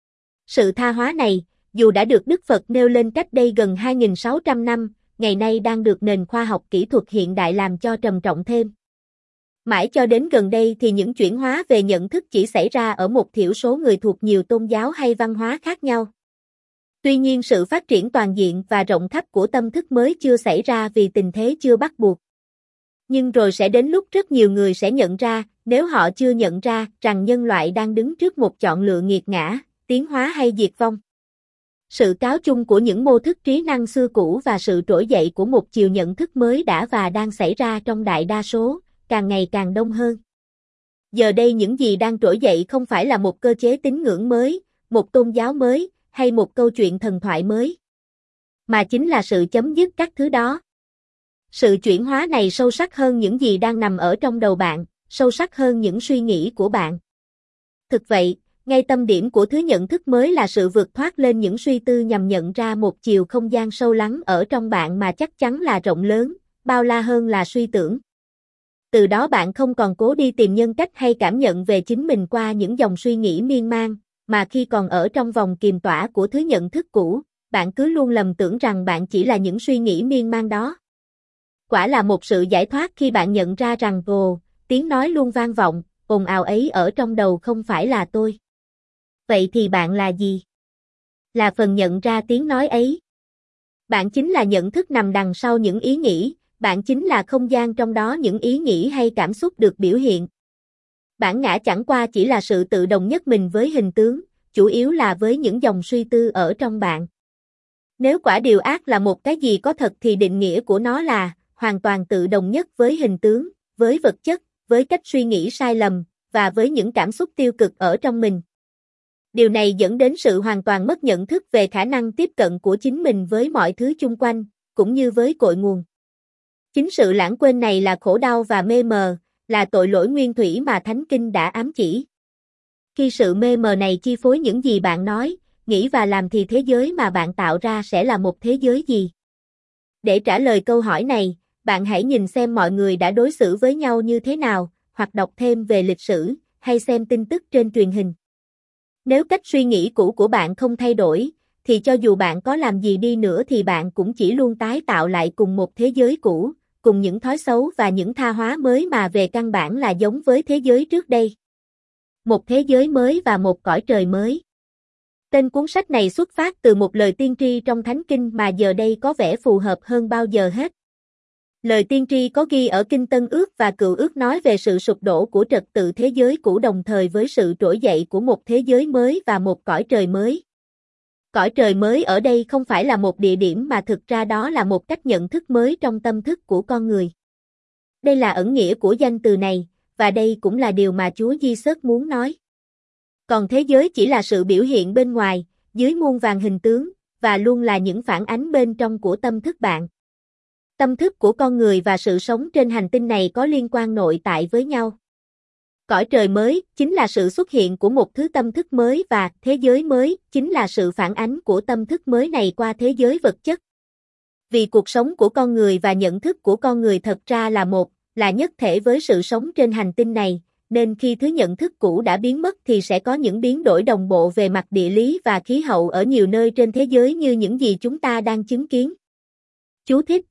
Sự tha hóa này, dù đã được Đức Phật nêu lên cách đây gần hai nghìn sáu trăm năm, ngày nay đang được nền khoa học kỹ thuật hiện đại làm cho trầm trọng thêm. Mãi cho đến gần đây thì những chuyển hóa về nhận thức chỉ xảy ra ở một thiểu số người thuộc nhiều tôn giáo hay văn hóa khác nhau. Tuy nhiên sự phát triển toàn diện và rộng khắp của tâm thức mới chưa xảy ra vì tình thế chưa bắt buộc. Nhưng rồi sẽ đến lúc rất nhiều người sẽ nhận ra, nếu họ chưa nhận ra, rằng nhân loại đang đứng trước một chọn lựa nghiệt ngã, tiến hóa hay diệt vong. Sự cáo chung của những mô thức trí năng xưa cũ và sự trỗi dậy của một chiều nhận thức mới đã và đang xảy ra trong đại đa số, càng ngày càng đông hơn. Giờ đây những gì đang trỗi dậy không phải là một cơ chế tín ngưỡng mới, một tôn giáo mới, hay một câu chuyện thần thoại mới, mà chính là sự chấm dứt các thứ đó. Sự chuyển hóa này sâu sắc hơn những gì đang nằm ở trong đầu bạn, sâu sắc hơn những suy nghĩ của bạn. Thực vậy, ngay tâm điểm của thứ nhận thức mới là sự vượt thoát lên những suy tư nhằm nhận ra một chiều không gian sâu lắng ở trong bạn mà chắc chắn là rộng lớn, bao la hơn là suy tưởng. Từ đó bạn không còn cố đi tìm nhân cách hay cảm nhận về chính mình qua những dòng suy nghĩ miên man, mà khi còn ở trong vòng kiềm tỏa của thứ nhận thức cũ, bạn cứ luôn lầm tưởng rằng bạn chỉ là những suy nghĩ miên man đó. Quả là một sự giải thoát khi bạn nhận ra rằng ồ, tiếng nói luôn vang vọng, ồn ào ấy ở trong đầu không phải là tôi. Vậy thì bạn là gì? Là phần nhận ra tiếng nói ấy. Bạn chính là nhận thức nằm đằng sau những ý nghĩ, bạn chính là không gian trong đó những ý nghĩ hay cảm xúc được biểu hiện. Bản ngã chẳng qua chỉ là sự tự đồng nhất mình với hình tướng, chủ yếu là với những dòng suy tư ở trong bạn. Nếu quả điều ác là một cái gì có thật thì định nghĩa của nó là hoàn toàn tự đồng nhất với hình tướng, với vật chất, với cách suy nghĩ sai lầm, và với những cảm xúc tiêu cực ở trong mình. Điều này dẫn đến sự hoàn toàn mất nhận thức về khả năng tiếp cận của chính mình với mọi thứ chung quanh, cũng như với cội nguồn. Chính sự lãng quên này là khổ đau và mê mờ, là tội lỗi nguyên thủy mà Thánh Kinh đã ám chỉ. Khi sự mê mờ này chi phối những gì bạn nói, nghĩ và làm thì thế giới mà bạn tạo ra sẽ là một thế giới gì? Để trả lời câu hỏi này, bạn hãy nhìn xem mọi người đã đối xử với nhau như thế nào, hoặc đọc thêm về lịch sử, hay xem tin tức trên truyền hình. Nếu cách suy nghĩ cũ của bạn không thay đổi, thì cho dù bạn có làm gì đi nữa thì bạn cũng chỉ luôn tái tạo lại cùng một thế giới cũ, cùng những thói xấu và những tha hóa mới mà về căn bản là giống với thế giới trước đây. Một thế giới mới và một cõi trời mới. Tên cuốn sách này xuất phát từ một lời tiên tri trong Thánh Kinh mà giờ đây có vẻ phù hợp hơn bao giờ hết. Lời tiên tri có ghi ở Kinh Tân Ước và Cựu Ước nói về sự sụp đổ của trật tự thế giới cũ đồng thời với sự trỗi dậy của một thế giới mới và một cõi trời mới. Cõi trời mới ở đây không phải là một địa điểm mà thực ra đó là một cách nhận thức mới trong tâm thức của con người. Đây là ẩn nghĩa của danh từ này, và đây cũng là điều mà Chúa Giêsu muốn nói. Còn thế giới chỉ là sự biểu hiện bên ngoài, dưới muôn vàn hình tướng, và luôn là những phản ánh bên trong của tâm thức bạn. Tâm thức của con người và sự sống trên hành tinh này có liên quan nội tại với nhau. Cõi trời mới chính là sự xuất hiện của một thứ tâm thức mới và thế giới mới chính là sự phản ánh của tâm thức mới này qua thế giới vật chất. Vì cuộc sống của con người và nhận thức của con người thật ra là một, là nhất thể với sự sống trên hành tinh này, nên khi thứ nhận thức cũ đã biến mất thì sẽ có những biến đổi đồng bộ về mặt địa lý và khí hậu ở nhiều nơi trên thế giới như những gì chúng ta đang chứng kiến. Chú thích: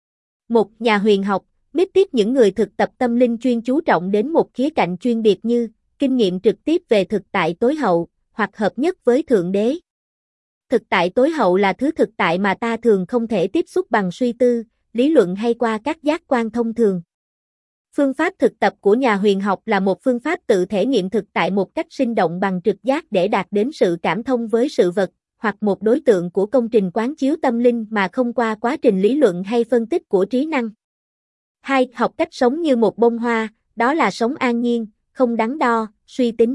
Một nhà huyền học, Mystic những người thực tập tâm linh chuyên chú trọng đến một khía cạnh chuyên biệt như kinh nghiệm trực tiếp về thực tại tối hậu, hoặc hợp nhất với Thượng Đế. Thực tại tối hậu là thứ thực tại mà ta thường không thể tiếp xúc bằng suy tư, lý luận hay qua các giác quan thông thường. Phương pháp thực tập của nhà huyền học là một phương pháp tự thể nghiệm thực tại một cách sinh động bằng trực giác để đạt đến sự cảm thông với sự vật, hoặc một đối tượng của công trình quán chiếu tâm linh mà không qua quá trình lý luận hay phân tích của trí năng. Hai. Học cách sống như một bông hoa, đó là sống an nhiên, không đắn đo, suy tính.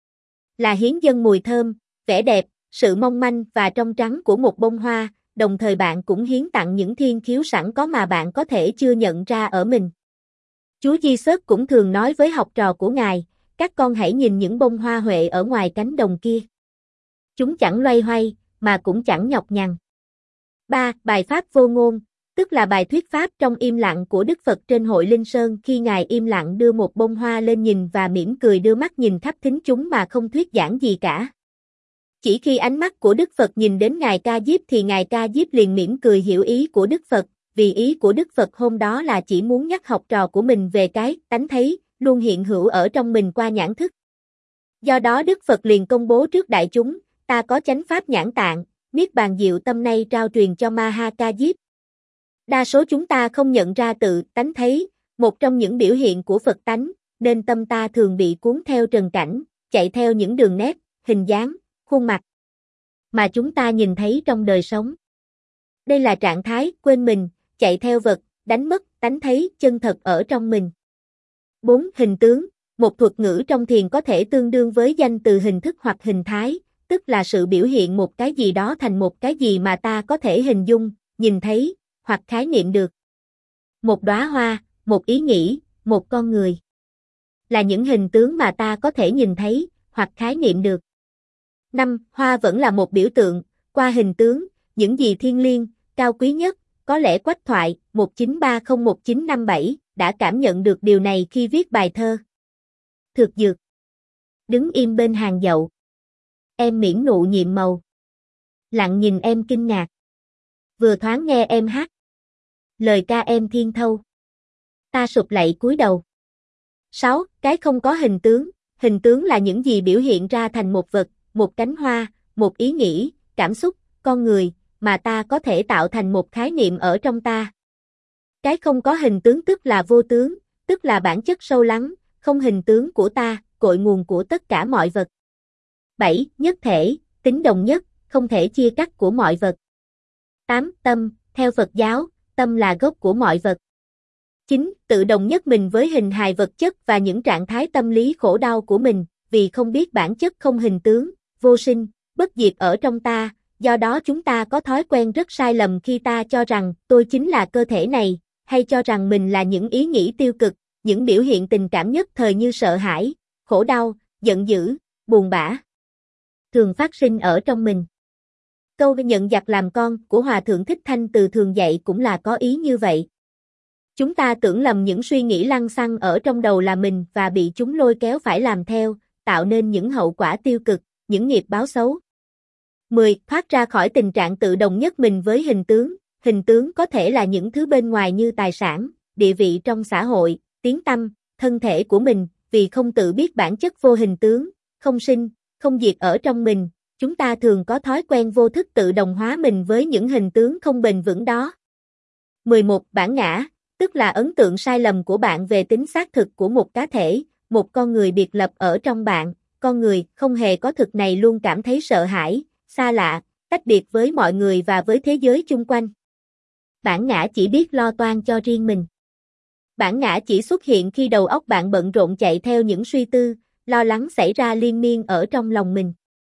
Là hiến dâng mùi thơm, vẻ đẹp, sự mong manh và trong trắng của một bông hoa, đồng thời bạn cũng hiến tặng những thiên khiếu sẵn có mà bạn có thể chưa nhận ra ở mình. Chúa Giêsu cũng thường nói với học trò của Ngài, các con hãy nhìn những bông hoa huệ ở ngoài cánh đồng kia. Chúng chẳng loay hoay, mà cũng chẳng nhọc nhằn. ba. Bài pháp vô ngôn, tức là bài thuyết pháp trong im lặng của Đức Phật trên hội Linh Sơn khi Ngài im lặng đưa một bông hoa lên nhìn và mỉm cười đưa mắt nhìn khắp thính chúng mà không thuyết giảng gì cả. Chỉ khi ánh mắt của Đức Phật nhìn đến Ngài Ca Diếp thì Ngài Ca Diếp liền mỉm cười hiểu ý của Đức Phật, vì ý của Đức Phật hôm đó là chỉ muốn nhắc học trò của mình về cái tánh thấy, luôn hiện hữu ở trong mình qua nhãn thức. Do đó Đức Phật liền công bố trước đại chúng, ta có chánh pháp nhãn tạng, niết bàn diệu tâm nay trao truyền cho Ma Ha Ca Diếp. Đa số chúng ta không nhận ra tự tánh thấy, một trong những biểu hiện của Phật tánh, nên tâm ta thường bị cuốn theo trần cảnh, chạy theo những đường nét, hình dáng, khuôn mặt mà chúng ta nhìn thấy trong đời sống. Đây là trạng thái quên mình, chạy theo vật, đánh mất tánh thấy chân thật ở trong mình. bốn. Hình tướng, một thuật ngữ trong thiền có thể tương đương với danh từ hình thức hoặc hình thái, tức là sự biểu hiện một cái gì đó thành một cái gì mà ta có thể hình dung, nhìn thấy, hoặc khái niệm được. Một đóa hoa, một ý nghĩ, một con người. Là những hình tướng mà ta có thể nhìn thấy, hoặc khái niệm được. năm. Hoa vẫn là một biểu tượng, qua hình tướng, những gì thiêng liêng, cao quý nhất, có lẽ Quách Thoại, một chín ba không một chín năm bảy, đã cảm nhận được điều này khi viết bài thơ. Thực dược. Đứng im bên hàng dậu. Em miễn nụ nhiệm màu. Lặng nhìn em kinh ngạc. Vừa thoáng nghe em hát. Lời ca em thiên thâu. Ta sụp lạy cúi đầu. sáu. Cái không có hình tướng. Hình tướng là những gì biểu hiện ra thành một vật, một cánh hoa, một ý nghĩ, cảm xúc, con người, mà ta có thể tạo thành một khái niệm ở trong ta. Cái không có hình tướng tức là vô tướng, tức là bản chất sâu lắng, không hình tướng của ta, cội nguồn của tất cả mọi vật. bảy. Nhất thể, tính đồng nhất, không thể chia cắt của mọi vật. tám. Tâm, theo Phật giáo, tâm là gốc của mọi vật. chín. Tự đồng nhất mình với hình hài vật chất và những trạng thái tâm lý khổ đau của mình, vì không biết bản chất không hình tướng, vô sinh, bất diệt ở trong ta, do đó chúng ta có thói quen rất sai lầm khi ta cho rằng tôi chính là cơ thể này, hay cho rằng mình là những ý nghĩ tiêu cực, những biểu hiện tình cảm nhất thời như sợ hãi, khổ đau, giận dữ, buồn bã, thường phát sinh ở trong mình. Câu nhận giặc làm con của Hòa Thượng Thích Thanh Từ thường dạy cũng là có ý như vậy. Chúng ta tưởng lầm những suy nghĩ lăng xăng ở trong đầu là mình và bị chúng lôi kéo phải làm theo, tạo nên những hậu quả tiêu cực, những nghiệp báo xấu. mười. Thoát ra khỏi tình trạng tự đồng nhất mình với hình tướng. Hình tướng có thể là những thứ bên ngoài như tài sản, địa vị trong xã hội, tiếng tăm, thân thể của mình, vì không tự biết bản chất vô hình tướng, không sinh, không diệt ở trong mình, chúng ta thường có thói quen vô thức tự đồng hóa mình với những hình tướng không bền vững đó. mười một. Bản ngã, tức là ấn tượng sai lầm của bạn về tính xác thực của một cá thể, một con người biệt lập ở trong bạn, con người không hề có thực này luôn cảm thấy sợ hãi, xa lạ, tách biệt với mọi người và với thế giới chung quanh. Bản ngã chỉ biết lo toan cho riêng mình. Bản ngã chỉ xuất hiện khi đầu óc bạn bận rộn chạy theo những suy tư, lo lắng xảy ra liên miên ở trong lòng mình.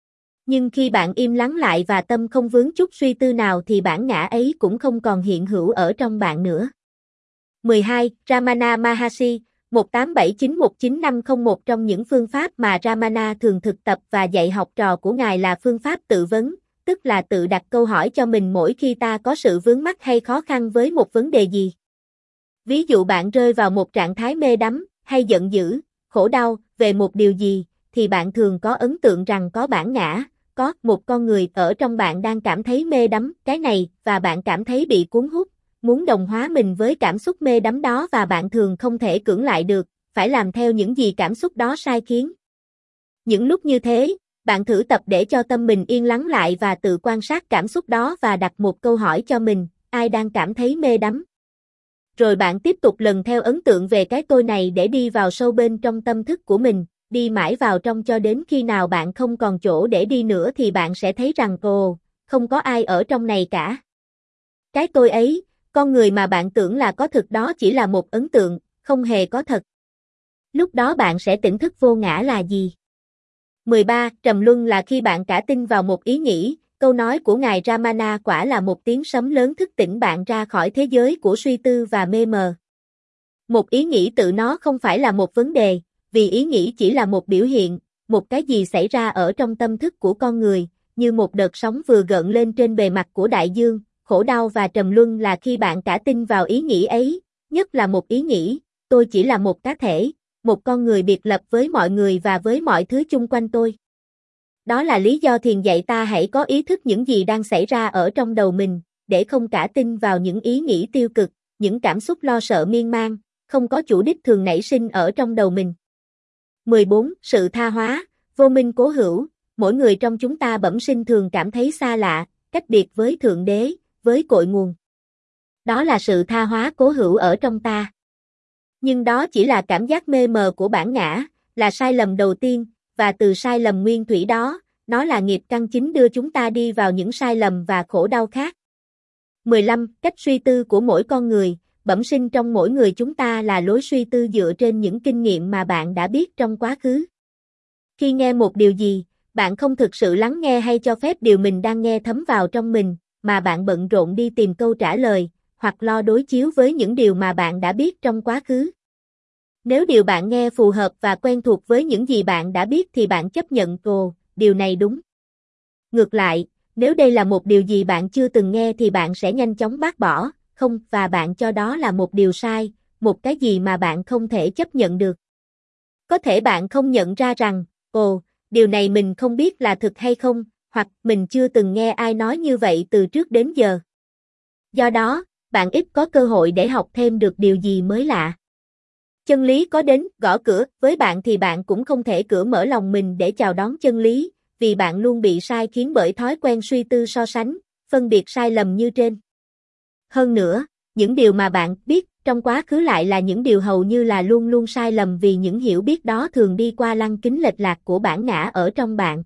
Nhưng khi bạn im lắng lại và tâm không vướng chút suy tư nào thì bản ngã ấy cũng không còn hiện hữu ở trong bạn nữa. mười hai. Ramana Maharshi, một tám bảy chín một chín năm không một trong những phương pháp mà Ramana thường thực tập và dạy học trò của Ngài là phương pháp tự vấn, tức là tự đặt câu hỏi cho mình mỗi khi ta có sự vướng mắc hay khó khăn với một vấn đề gì. Ví dụ bạn rơi vào một trạng thái mê đắm, hay giận dữ, khổ đau, về một điều gì, thì bạn thường có ấn tượng rằng có bản ngã, có một con người ở trong bạn đang cảm thấy mê đắm cái này và bạn cảm thấy bị cuốn hút, muốn đồng hóa mình với cảm xúc mê đắm đó và bạn thường không thể cưỡng lại được, phải làm theo những gì cảm xúc đó sai khiến. Những lúc như thế, bạn thử tập để cho tâm mình yên lắng lại và tự quan sát cảm xúc đó và đặt một câu hỏi cho mình, ai đang cảm thấy mê đắm? Rồi bạn tiếp tục lần theo ấn tượng về cái tôi này để đi vào sâu bên trong tâm thức của mình, đi mãi vào trong cho đến khi nào bạn không còn chỗ để đi nữa thì bạn sẽ thấy rằng ồ, không có ai ở trong này cả. Cái tôi ấy, con người mà bạn tưởng là có thực đó chỉ là một ấn tượng, không hề có thật. Lúc đó bạn sẽ tỉnh thức vô ngã là gì? mười ba. Trầm luân là khi bạn cả tin vào một ý nghĩ, câu nói của Ngài Ramana quả là một tiếng sấm lớn thức tỉnh bạn ra khỏi thế giới của suy tư và mê mờ. Một ý nghĩ tự nó không phải là một vấn đề, vì ý nghĩ chỉ là một biểu hiện, một cái gì xảy ra ở trong tâm thức của con người, như một đợt sóng vừa gợn lên trên bề mặt của đại dương. Khổ đau và trầm luân là khi bạn cả tin vào ý nghĩ ấy, nhất là một ý nghĩ, tôi chỉ là một cá thể, một con người biệt lập với mọi người và với mọi thứ chung quanh tôi. Đó là lý do thiền dạy ta hãy có ý thức những gì đang xảy ra ở trong đầu mình, để không cả tin vào những ý nghĩ tiêu cực, những cảm xúc lo sợ miên man, không có chủ đích thường nảy sinh ở trong đầu mình. mười bốn. Sự tha hóa, vô minh cố hữu, mỗi người trong chúng ta bẩm sinh thường cảm thấy xa lạ, cách biệt với Thượng Đế, với cội nguồn. Đó là sự tha hóa cố hữu ở trong ta. Nhưng đó chỉ là cảm giác mê mờ của bản ngã, là sai lầm đầu tiên, và từ sai lầm nguyên thủy đó, nó là nghiệp căn chính đưa chúng ta đi vào những sai lầm và khổ đau khác. mười lăm. Cách suy tư của mỗi con người, bẩm sinh trong mỗi người chúng ta là lối suy tư dựa trên những kinh nghiệm mà bạn đã biết trong quá khứ. Khi nghe một điều gì, bạn không thực sự lắng nghe hay cho phép điều mình đang nghe thấm vào trong mình, mà bạn bận rộn đi tìm câu trả lời, hoặc lo đối chiếu với những điều mà bạn đã biết trong quá khứ. Nếu điều bạn nghe phù hợp và quen thuộc với những gì bạn đã biết thì bạn chấp nhận ồ, điều này đúng. Ngược lại, nếu đây là một điều gì bạn chưa từng nghe thì bạn sẽ nhanh chóng bác bỏ, không, và bạn cho đó là một điều sai, một cái gì mà bạn không thể chấp nhận được. Có thể bạn không nhận ra rằng, ồ, điều này mình không biết là thực hay không, hoặc mình chưa từng nghe ai nói như vậy từ trước đến giờ. Do đó, bạn ít có cơ hội để học thêm được điều gì mới lạ. Chân lý có đến, gõ cửa, với bạn thì bạn cũng không thể cửa mở lòng mình để chào đón chân lý, vì bạn luôn bị sai khiến bởi thói quen suy tư so sánh, phân biệt sai lầm như trên. Hơn nữa, những điều mà bạn biết trong quá khứ lại là những điều hầu như là luôn luôn sai lầm vì những hiểu biết đó thường đi qua lăng kính lệch lạc của bản ngã ở trong bạn.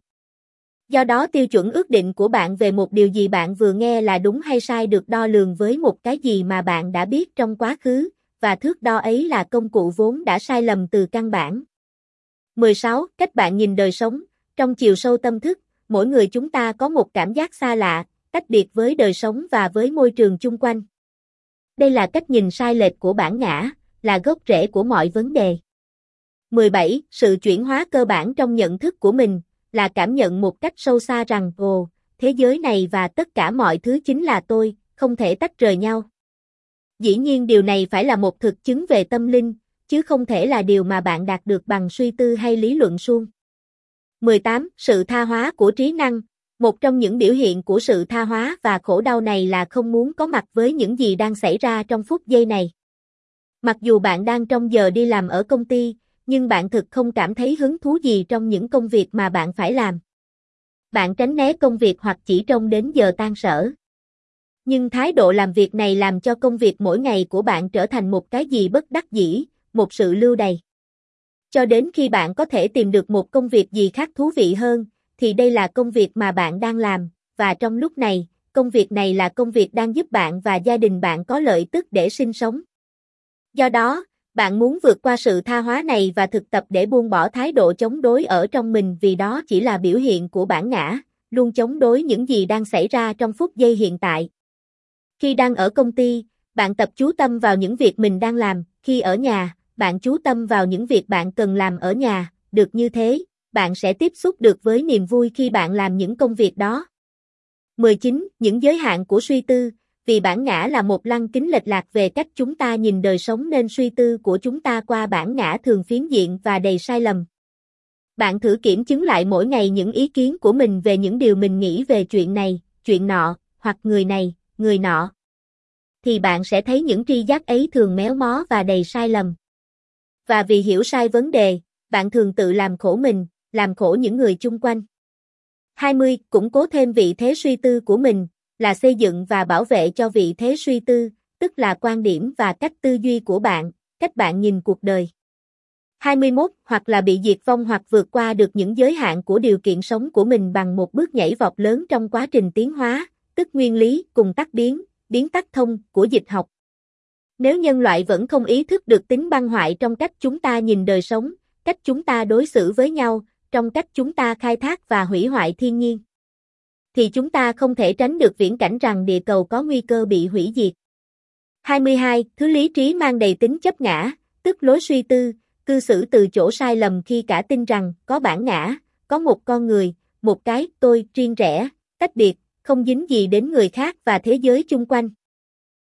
Do đó tiêu chuẩn ước định của bạn về một điều gì bạn vừa nghe là đúng hay sai được đo lường với một cái gì mà bạn đã biết trong quá khứ, và thước đo ấy là công cụ vốn đã sai lầm từ căn bản. mười sáu. Cách bạn nhìn đời sống. Trong chiều sâu tâm thức, mỗi người chúng ta có một cảm giác xa lạ, tách biệt với đời sống và với môi trường chung quanh. Đây là cách nhìn sai lệch của bản ngã, là gốc rễ của mọi vấn đề. mười bảy. Sự chuyển hóa cơ bản trong nhận thức của mình, là cảm nhận một cách sâu xa rằng, ồ, thế giới này và tất cả mọi thứ chính là tôi, không thể tách rời nhau. Dĩ nhiên điều này phải là một thực chứng về tâm linh, chứ không thể là điều mà bạn đạt được bằng suy tư hay lý luận suông. mười tám. Sự tha hóa của trí năng. Một trong những biểu hiện của sự tha hóa và khổ đau này là không muốn có mặt với những gì đang xảy ra trong phút giây này. Mặc dù bạn đang trong giờ đi làm ở công ty, nhưng bạn thực không cảm thấy hứng thú gì trong những công việc mà bạn phải làm. Bạn tránh né công việc hoặc chỉ trông đến giờ tan sở. Nhưng thái độ làm việc này làm cho công việc mỗi ngày của bạn trở thành một cái gì bất đắc dĩ, một sự lưu đày. Cho đến khi bạn có thể tìm được một công việc gì khác thú vị hơn, thì đây là công việc mà bạn đang làm, và trong lúc này, công việc này là công việc đang giúp bạn và gia đình bạn có lợi tức để sinh sống. Do đó, bạn muốn vượt qua sự tha hóa này và thực tập để buông bỏ thái độ chống đối ở trong mình vì đó chỉ là biểu hiện của bản ngã, luôn chống đối những gì đang xảy ra trong phút giây hiện tại. Khi đang ở công ty, bạn tập chú tâm vào những việc mình đang làm, khi ở nhà, bạn chú tâm vào những việc bạn cần làm ở nhà, được như thế, bạn sẽ tiếp xúc được với niềm vui khi bạn làm những công việc đó. mười chín. Những giới hạn của suy tư. Vì bản ngã là một lăng kính lệch lạc về cách chúng ta nhìn đời sống nên suy tư của chúng ta qua bản ngã thường phiến diện và đầy sai lầm. Bạn thử kiểm chứng lại mỗi ngày những ý kiến của mình về những điều mình nghĩ về chuyện này, chuyện nọ, hoặc người này, người nọ. Thì bạn sẽ thấy những tri giác ấy thường méo mó và đầy sai lầm. Và vì hiểu sai vấn đề, bạn thường tự làm khổ mình, làm khổ những người chung quanh. hai mươi. Củng cố thêm vị thế suy tư của mình, là xây dựng và bảo vệ cho vị thế suy tư, tức là quan điểm và cách tư duy của bạn, cách bạn nhìn cuộc đời. hai mươi mốt. Hoặc là bị diệt vong hoặc vượt qua được những giới hạn của điều kiện sống của mình bằng một bước nhảy vọt lớn trong quá trình tiến hóa, tức nguyên lý cùng tắc biến, biến tắc thông của dịch học. Nếu nhân loại vẫn không ý thức được tính băng hoại trong cách chúng ta nhìn đời sống, cách chúng ta đối xử với nhau, trong cách chúng ta khai thác và hủy hoại thiên nhiên, thì chúng ta không thể tránh được viễn cảnh rằng địa cầu có nguy cơ bị hủy diệt. hai mươi hai. Thứ lý trí mang đầy tính chấp ngã, tức lối suy tư, cư xử từ chỗ sai lầm khi cả tin rằng có bản ngã, có một con người, một cái tôi riêng rẽ, tách biệt, không dính gì đến người khác và thế giới chung quanh.